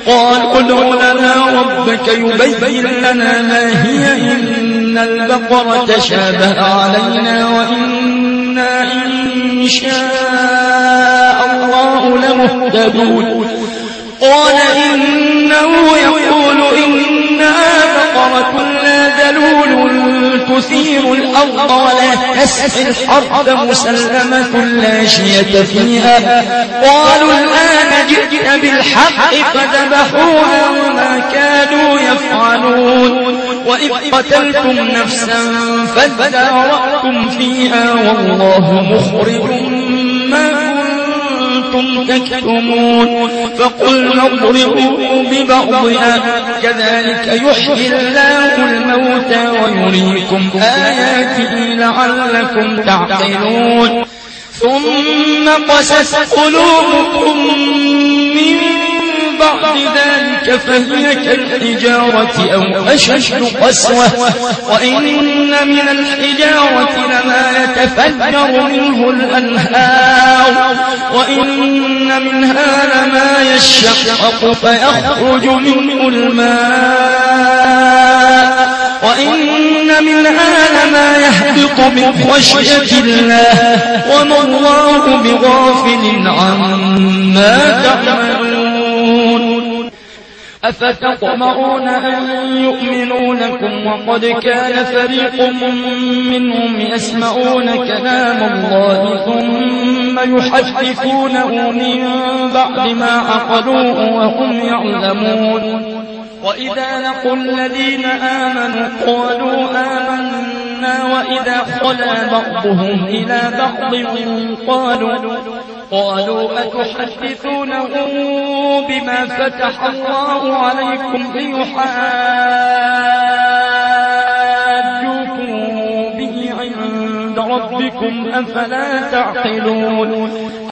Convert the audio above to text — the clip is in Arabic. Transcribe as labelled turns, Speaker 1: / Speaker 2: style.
Speaker 1: قالوا ادع لنا ربك يبين لنا ما هي إن البقرة تشابه علينا وإنا إن شاء الله لمهتدون قال إنه يقول إنها بقرة لا ذلول تثير الأرض ولا تسقي الحرث مسلمة لا شية فيها قالوا الآن جئت بالحق فذبحوها وما كانوا يفعلون وإذ قتلتم نفسا فادارأتم فيها والله مخرج ما كنتم تكتمون فقلنا اضربوا ببعضها كذلك يحيي الله الموتى ويريكم آياته لعلكم تعقلون ثم قست قلوبكم من بعد ذلك فهي كالحجارة أو أشد قسوة وإن من الحجارة لما يتفجر منه الأنهار وإن منها لما يشقق فيخرج منه الماء وإن منها لما يهبط من خشية الله وما الله بغافل عما تعملون أفتطمعون أن يؤمنوا لكم وقد كان فريق منهم يسمعون كلام الله ثم يحرفونه من بعد ما عقلوه وهم يعلمون وإذا لقوا الذين آمنوا قالوا آمنا وإذا خلا بعضهم إلى بعض قالوا أتحدثونه بما فتح الله عليكم ليحاجوكم به عند ربكم أفلا تعقلون